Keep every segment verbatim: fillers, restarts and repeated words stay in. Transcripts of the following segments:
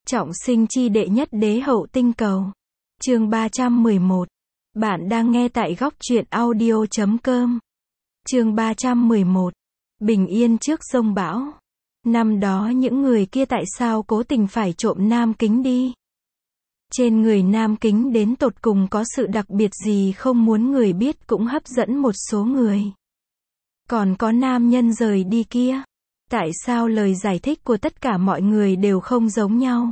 Trọng sinh chi đệ nhất đế hậu tinh cầu. Chương ba trăm mười một. Bạn đang nghe tại góc truyện audio chấm com. Chương ba trăm mười một. Bình yên trước giông bão. Năm đó những người kia tại sao cố tình phải trộm Nam Kính đi? Trên người Nam Kính đến tột cùng có sự đặc biệt gì không muốn người biết cũng hấp dẫn một số người. Còn có nam nhân rời đi kia. Tại sao lời giải thích của tất cả mọi người đều không giống nhau?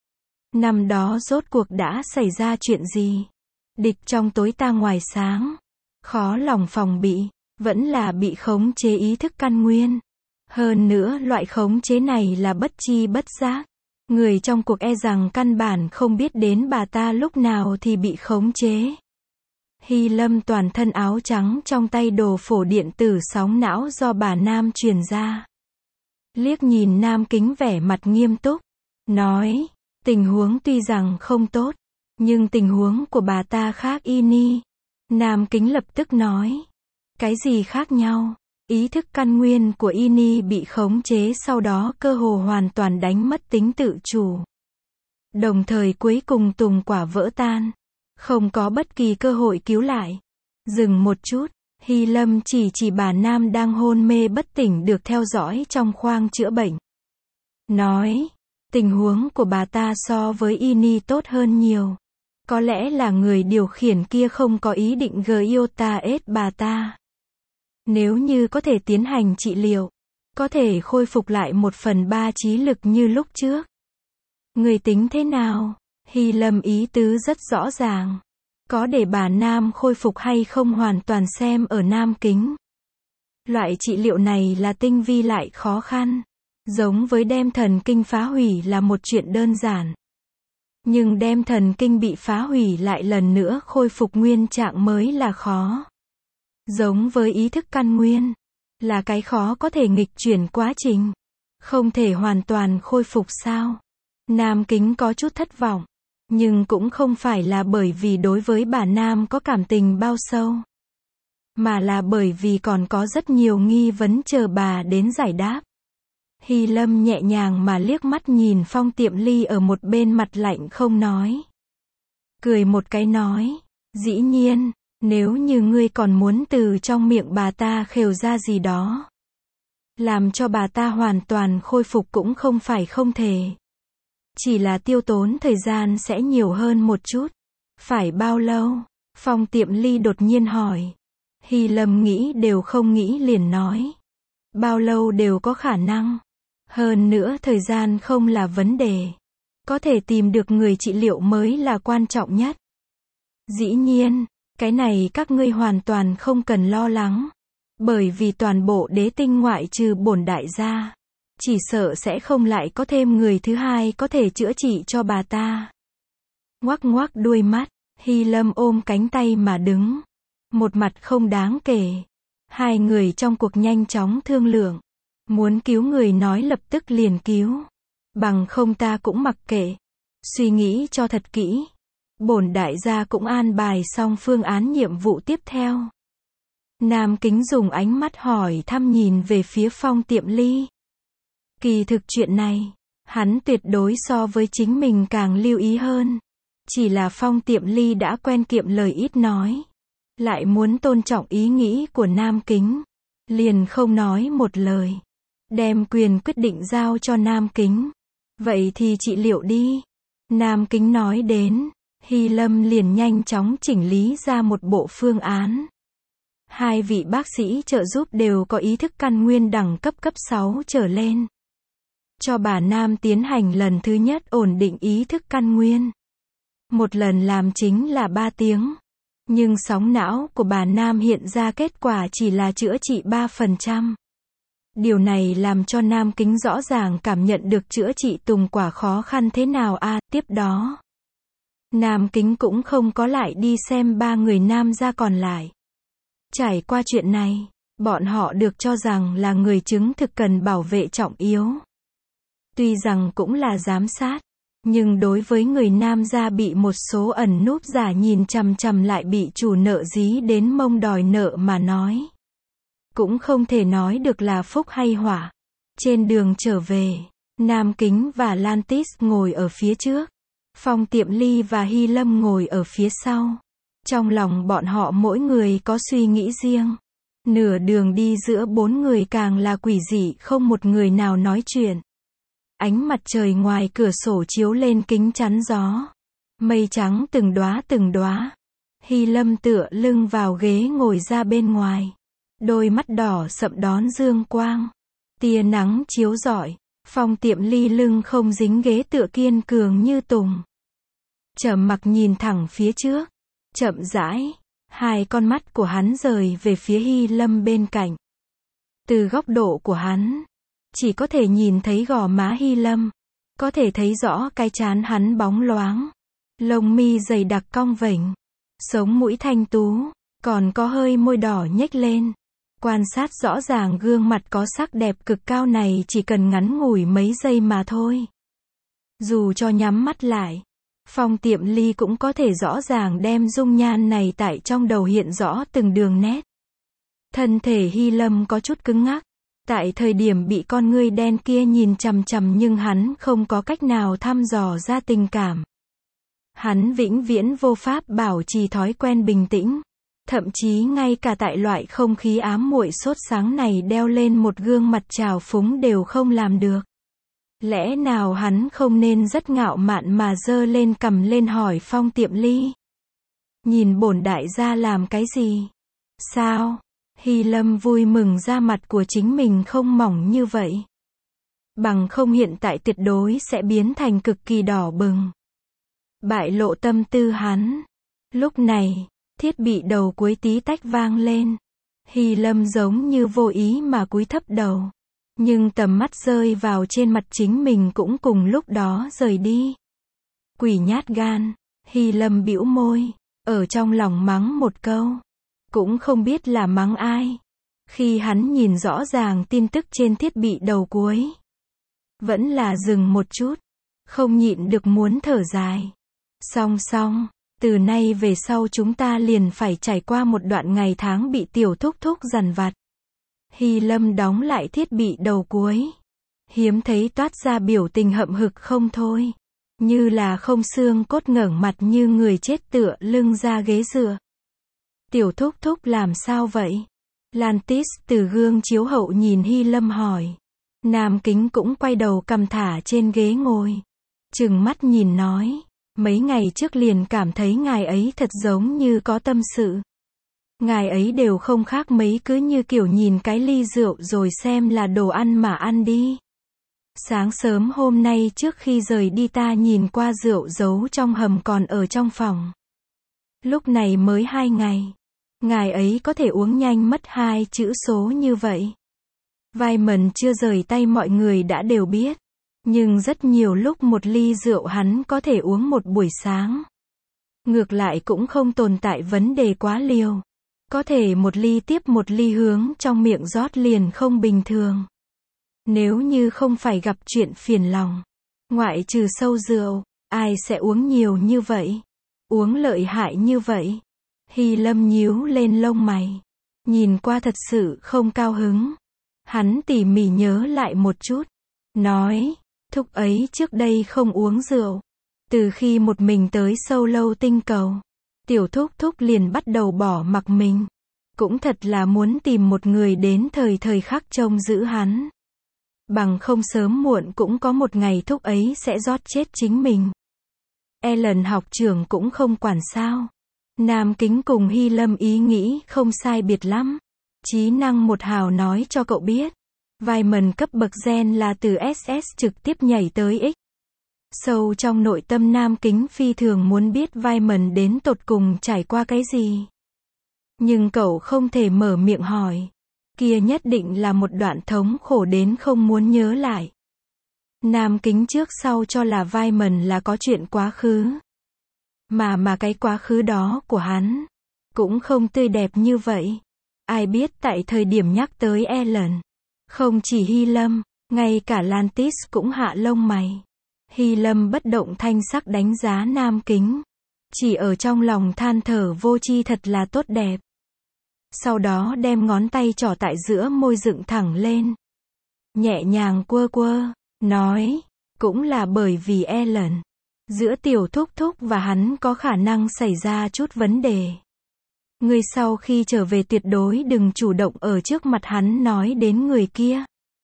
Năm đó rốt cuộc đã xảy ra chuyện gì? Địch trong tối ta ngoài sáng. Khó lòng phòng bị, vẫn là bị khống chế ý thức căn nguyên. Hơn nữa loại khống chế này là bất chi bất giác. Người trong cuộc e rằng căn bản không biết đến bà ta lúc nào thì bị khống chế. Hy Lâm toàn thân áo trắng trong tay đồ phổ điện tử sóng não do bà Nam truyền ra. Liếc nhìn Nam Kính vẻ mặt nghiêm túc. Nói, tình huống tuy rằng không tốt, nhưng tình huống của bà ta khác Ini. Nam Kính lập tức nói. Cái gì khác nhau? Ý thức căn nguyên của Ini bị khống chế sau đó cơ hồ hoàn toàn đánh mất tính tự chủ. Đồng thời cuối cùng tùng quả vỡ tan. Không có bất kỳ cơ hội cứu lại. Dừng một chút, Hy Lâm chỉ chỉ bà Nam đang hôn mê bất tỉnh được theo dõi trong khoang chữa bệnh. Nói, tình huống của bà ta so với Ini tốt hơn nhiều. Có lẽ là người điều khiển kia không có ý định Giota ết bà ta. Nếu như có thể tiến hành trị liệu, có thể khôi phục lại một phần ba trí lực như lúc trước. Người tính thế nào? Hy Lâm ý tứ rất rõ ràng. Có để bà Nam khôi phục hay không hoàn toàn xem ở Nam Kính. Loại trị liệu này là tinh vi lại khó khăn. Giống với đem thần kinh phá hủy là một chuyện đơn giản. Nhưng đem thần kinh bị phá hủy lại lần nữa khôi phục nguyên trạng mới là khó. Giống với ý thức căn nguyên, là cái khó có thể nghịch chuyển quá trình. Không thể hoàn toàn khôi phục sao? Nam Kính có chút thất vọng. Nhưng cũng không phải là bởi vì đối với bà Nam có cảm tình bao sâu. Mà là bởi vì còn có rất nhiều nghi vấn chờ bà đến giải đáp. Hy Lâm nhẹ nhàng mà liếc mắt nhìn Phong Tiệm Ly ở một bên mặt lạnh không nói. Cười một cái nói. Dĩ nhiên, nếu như ngươi còn muốn từ trong miệng bà ta khều ra gì đó. Làm cho bà ta hoàn toàn khôi phục cũng không phải không thể. Chỉ là tiêu tốn thời gian sẽ nhiều hơn một chút. Phải bao lâu? Phong Tiệm Ly đột nhiên hỏi. Hy Lâm nghĩ đều không nghĩ liền nói. Bao lâu đều có khả năng. Hơn nữa thời gian không là vấn đề. Có thể tìm được người trị liệu mới là quan trọng nhất. Dĩ nhiên, cái này các ngươi hoàn toàn không cần lo lắng. Bởi vì toàn bộ đế tinh ngoại trừ bổn đại gia. Chỉ sợ sẽ không lại có thêm người thứ hai có thể chữa trị cho bà ta. Ngoắc ngoắc đuôi mắt, Hy Lâm ôm cánh tay mà đứng. Một mặt không đáng kể. Hai người trong cuộc nhanh chóng thương lượng. Muốn cứu người nói lập tức liền cứu. Bằng không ta cũng mặc kệ. Suy nghĩ cho thật kỹ. Bổn đại gia cũng an bài xong phương án nhiệm vụ tiếp theo. Nam Kính dùng ánh mắt hỏi thăm nhìn về phía Phong Tiệm Ly. Kỳ thực chuyện này, hắn tuyệt đối so với chính mình càng lưu ý hơn. Chỉ là Phong Tiệm Ly đã quen kiệm lời ít nói. Lại muốn tôn trọng ý nghĩ của Nam Kính. Liền không nói một lời. Đem quyền quyết định giao cho Nam Kính. Vậy thì trị liệu đi. Nam Kính nói đến. Hy Lâm liền nhanh chóng chỉnh lý ra một bộ phương án. Hai vị bác sĩ trợ giúp đều có ý thức căn nguyên đẳng cấp cấp sáu trở lên. Cho bà Nam tiến hành lần thứ nhất ổn định ý thức căn nguyên. Một lần làm chính là ba tiếng. Nhưng sóng não của bà Nam hiện ra kết quả chỉ là chữa trị ba phần trăm. Điều này làm cho Nam Kính rõ ràng cảm nhận được chữa trị tùng quả khó khăn thế nào a. À, tiếp đó, Nam Kính cũng không có lại đi xem ba người nam gia còn lại. Trải qua chuyện này, bọn họ được cho rằng là người chứng thực cần bảo vệ trọng yếu. Tuy rằng cũng là giám sát, nhưng đối với người nam gia bị một số ẩn núp giả nhìn chằm chằm lại bị chủ nợ dí đến mông đòi nợ mà nói. Cũng không thể nói được là phúc hay họa. Trên đường trở về, Nam Kính và Lantis ngồi ở phía trước. Phong Tiệm Ly và Hy Lâm ngồi ở phía sau. Trong lòng bọn họ mỗi người có suy nghĩ riêng. Nửa đường đi giữa bốn người càng là quỷ dị, không một người nào nói chuyện. Ánh mặt trời ngoài cửa sổ chiếu lên kính chắn gió. Mây trắng từng đóa từng đóa. Hy Lâm tựa lưng vào ghế ngồi ra bên ngoài. Đôi mắt đỏ sậm đón dương quang. Tia nắng chiếu rọi. Phong Tiệm Ly lưng không dính ghế tựa kiên cường như tùng. Trầm mặc nhìn thẳng phía trước. Chậm rãi. Hai con mắt của hắn rời về phía Hy Lâm bên cạnh. Từ góc độ của hắn, chỉ có thể nhìn thấy gò má Hy Lâm. Có thể thấy rõ cái trán hắn bóng loáng. Lông mi dày đặc cong vểnh. Sống mũi thanh tú. Còn có hơi môi đỏ nhếch lên. Quan sát rõ ràng gương mặt có sắc đẹp cực cao này chỉ cần ngắn ngủi mấy giây mà thôi. Dù cho nhắm mắt lại, Phong Tiệm Ly cũng có thể rõ ràng đem dung nhan này tại trong đầu hiện rõ từng đường nét. Thân thể Hy Lâm có chút cứng ngắc. Tại thời điểm bị con ngươi đen kia nhìn chằm chằm nhưng hắn không có cách nào thăm dò ra tình cảm. Hắn vĩnh viễn vô pháp bảo trì thói quen bình tĩnh. Thậm chí ngay cả tại loại không khí ám muội sốt sáng này đeo lên một gương mặt trào phúng đều không làm được. Lẽ nào hắn không nên rất ngạo mạn mà giơ lên cầm lên hỏi Phong Tiệm Ly. Nhìn bổn đại gia làm cái gì? Sao? Hy Lâm vui mừng da mặt của chính mình không mỏng như vậy. Bằng không hiện tại tuyệt đối sẽ biến thành cực kỳ đỏ bừng. Bại lộ tâm tư hắn. Lúc này, thiết bị đầu cuối tí tách vang lên. Hy Lâm giống như vô ý mà cúi thấp đầu. Nhưng tầm mắt rơi vào trên mặt chính mình cũng cùng lúc đó rời đi. Quỷ nhát gan. Hy Lâm bĩu môi. Ở trong lòng mắng một câu. Cũng không biết là mắng ai. Khi hắn nhìn rõ ràng tin tức trên thiết bị đầu cuối. Vẫn là dừng một chút. Không nhịn được muốn thở dài. Song song. Từ nay về sau chúng ta liền phải trải qua một đoạn ngày tháng bị tiểu thúc thúc dằn vặt. Hy Lâm đóng lại thiết bị đầu cuối. Hiếm thấy toát ra biểu tình hậm hực không thôi. Như là không xương cốt ngẩng mặt như người chết tựa lưng ra ghế dựa. Tiểu thúc thúc làm sao vậy? Lantis từ gương chiếu hậu nhìn Hy Lâm hỏi. Nam Kính cũng quay đầu cầm thả trên ghế ngồi. Trừng mắt nhìn nói. Mấy ngày trước liền cảm thấy ngài ấy thật giống như có tâm sự. Ngài ấy đều không khác mấy cứ như kiểu nhìn cái ly rượu rồi xem là đồ ăn mà ăn đi. Sáng sớm hôm nay trước khi rời đi ta nhìn qua rượu giấu trong hầm còn ở trong phòng. Lúc này mới hai ngày. Ngài ấy có thể uống nhanh mất hai chữ số như vậy. Vaiman chưa rời tay mọi người đã đều biết. Nhưng rất nhiều lúc một ly rượu hắn có thể uống một buổi sáng. Ngược lại cũng không tồn tại vấn đề quá liều. Có thể một ly tiếp một ly hướng trong miệng rót liền không bình thường. Nếu như không phải gặp chuyện phiền lòng. Ngoại trừ sâu rượu, ai sẽ uống nhiều như vậy? Uống lợi hại như vậy? Hy Lâm nhíu lên lông mày. Nhìn qua thật sự không cao hứng. Hắn tỉ mỉ nhớ lại một chút. Nói. Thúc ấy trước đây không uống rượu. Từ khi một mình tới sâu lâu tinh cầu. Tiểu thúc thúc liền bắt đầu bỏ mặc mình. Cũng thật là muốn tìm một người đến thời thời khắc trông giữ hắn. Bằng không sớm muộn cũng có một ngày thúc ấy sẽ rót chết chính mình. Ellen học trưởng cũng không quản sao. Nam Kính cùng Hy Lâm ý nghĩ không sai biệt lắm. Trí năng một hào nói cho cậu biết. Vaiman cấp bậc gen là từ ét ét trực tiếp nhảy tới X. Sâu trong nội tâm Nam Kính phi thường muốn biết Vaiman đến tột cùng trải qua cái gì. Nhưng cậu không thể mở miệng hỏi. Kia nhất định là một đoạn thống khổ đến không muốn nhớ lại. Nam Kính trước sau cho là Vaiman là có chuyện quá khứ. Mà mà cái quá khứ đó của hắn cũng không tươi đẹp như vậy. Ai biết tại thời điểm nhắc tới Ellen. Không chỉ Hy Lâm, ngay cả Lantis cũng hạ lông mày. Hy Lâm bất động thanh sắc đánh giá Nam Kính. Chỉ ở trong lòng than thở vô tri thật là tốt đẹp. Sau đó đem ngón tay trỏ tại giữa môi dựng thẳng lên. Nhẹ nhàng quơ quơ, nói, cũng là bởi vì Ellen. Giữa tiểu thúc thúc và hắn có khả năng xảy ra chút vấn đề. Người sau khi trở về tuyệt đối đừng chủ động ở trước mặt hắn nói đến người kia.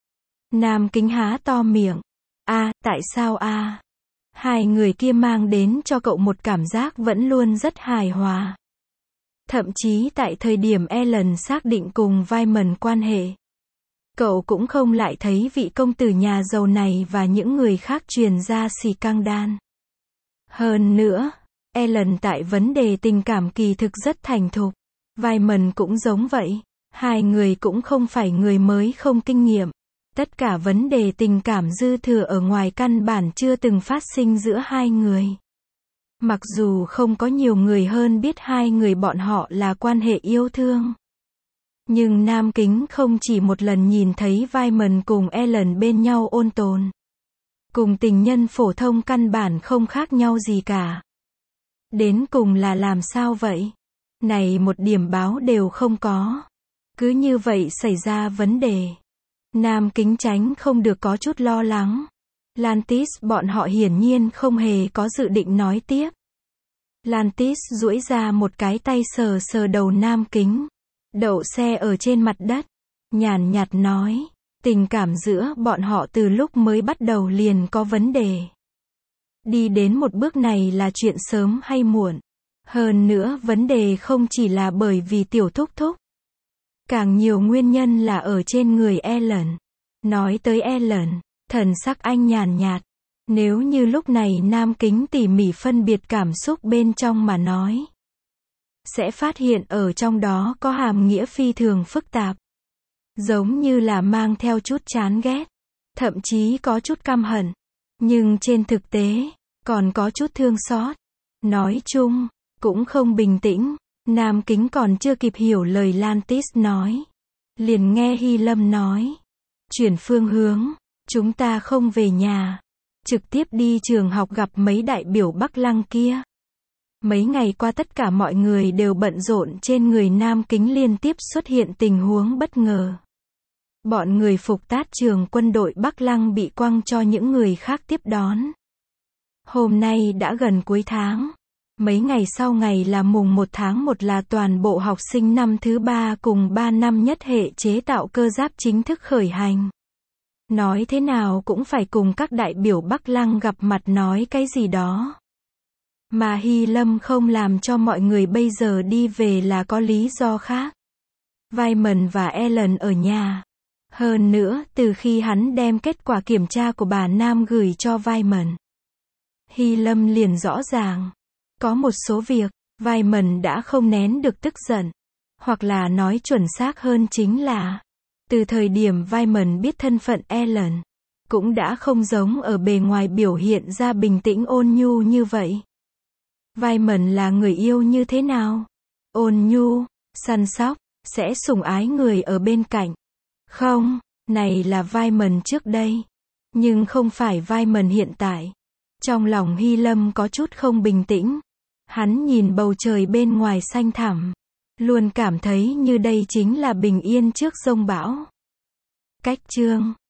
Nam Kính há to miệng. A, tại sao a? Hai người kia mang đến cho cậu một cảm giác vẫn luôn rất hài hòa. Thậm chí tại thời điểm Ellen xác định cùng Wyman quan hệ, cậu cũng không lại thấy vị công tử nhà giàu này và những người khác truyền ra xì căng đan. Hơn nữa, Ellen tại vấn đề tình cảm kỳ thực rất thành thục. Wyman cũng giống vậy. Hai người cũng không phải người mới không kinh nghiệm. Tất cả vấn đề tình cảm dư thừa ở ngoài căn bản chưa từng phát sinh giữa hai người. Mặc dù không có nhiều người hơn biết hai người bọn họ là quan hệ yêu thương. Nhưng Nam Kính không chỉ một lần nhìn thấy Wyman cùng Ellen bên nhau ôn tồn. Cùng tình nhân phổ thông căn bản không khác nhau gì cả. Đến cùng là làm sao vậy? Này một điểm báo đều không có. Cứ như vậy xảy ra vấn đề. Nam Kính tránh không được có chút lo lắng. Lantis bọn họ hiển nhiên không hề có dự định nói tiếp. Lantis duỗi ra một cái tay sờ sờ đầu Nam Kính. Đậu xe ở trên mặt đất. Nhàn nhạt nói. Tình cảm giữa bọn họ từ lúc mới bắt đầu liền có vấn đề. Đi đến một bước này là chuyện sớm hay muộn. Hơn nữa vấn đề không chỉ là bởi vì tiểu thúc thúc. Càng nhiều nguyên nhân là ở trên người Ellen. Nói tới Ellen, thần sắc anh nhàn nhạt. Nếu như lúc này Nam Kính tỉ mỉ phân biệt cảm xúc bên trong mà nói, sẽ phát hiện ở trong đó có hàm nghĩa phi thường phức tạp. Giống như là mang theo chút chán ghét, thậm chí có chút căm hận. Nhưng trên thực tế, còn có chút thương xót. Nói chung, cũng không bình tĩnh. Nam Kính còn chưa kịp hiểu lời Lantis nói. Liền nghe Hy Lâm nói. Chuyển phương hướng, chúng ta không về nhà. Trực tiếp đi trường học gặp mấy đại biểu Bắc Lăng kia. Mấy ngày qua tất cả mọi người đều bận rộn trên người Nam Kính liên tiếp xuất hiện tình huống bất ngờ. Bọn người phục tát trường quân đội Bắc Lăng bị quăng cho những người khác tiếp đón. Hôm nay đã gần cuối tháng. Mấy ngày sau ngày là mùng một tháng một là toàn bộ học sinh năm thứ ba cùng ba năm nhất hệ chế tạo cơ giáp chính thức khởi hành. Nói thế nào cũng phải cùng các đại biểu Bắc Lăng gặp mặt nói cái gì đó. Mà Hy Lâm không làm cho mọi người bây giờ đi về là có lý do khác. Wyman và Ellen ở nhà. Hơn nữa, từ khi hắn đem kết quả kiểm tra của bà Nam gửi cho Wyman, Hy Lâm liền rõ ràng. Có một số việc, Wyman đã không nén được tức giận. Hoặc là nói chuẩn xác hơn chính là, từ thời điểm Wyman biết thân phận Ellen, cũng đã không giống ở bề ngoài biểu hiện ra bình tĩnh ôn nhu như vậy. Wyman là người yêu như thế nào? Ôn nhu, săn sóc, sẽ sủng ái người ở bên cạnh. Không, này là Wyman trước đây. Nhưng không phải Wyman hiện tại. Trong lòng Hy Lâm có chút không bình tĩnh. Hắn nhìn bầu trời bên ngoài xanh thẳm. Luôn cảm thấy như đây chính là bình yên trước giông bão. Cách chương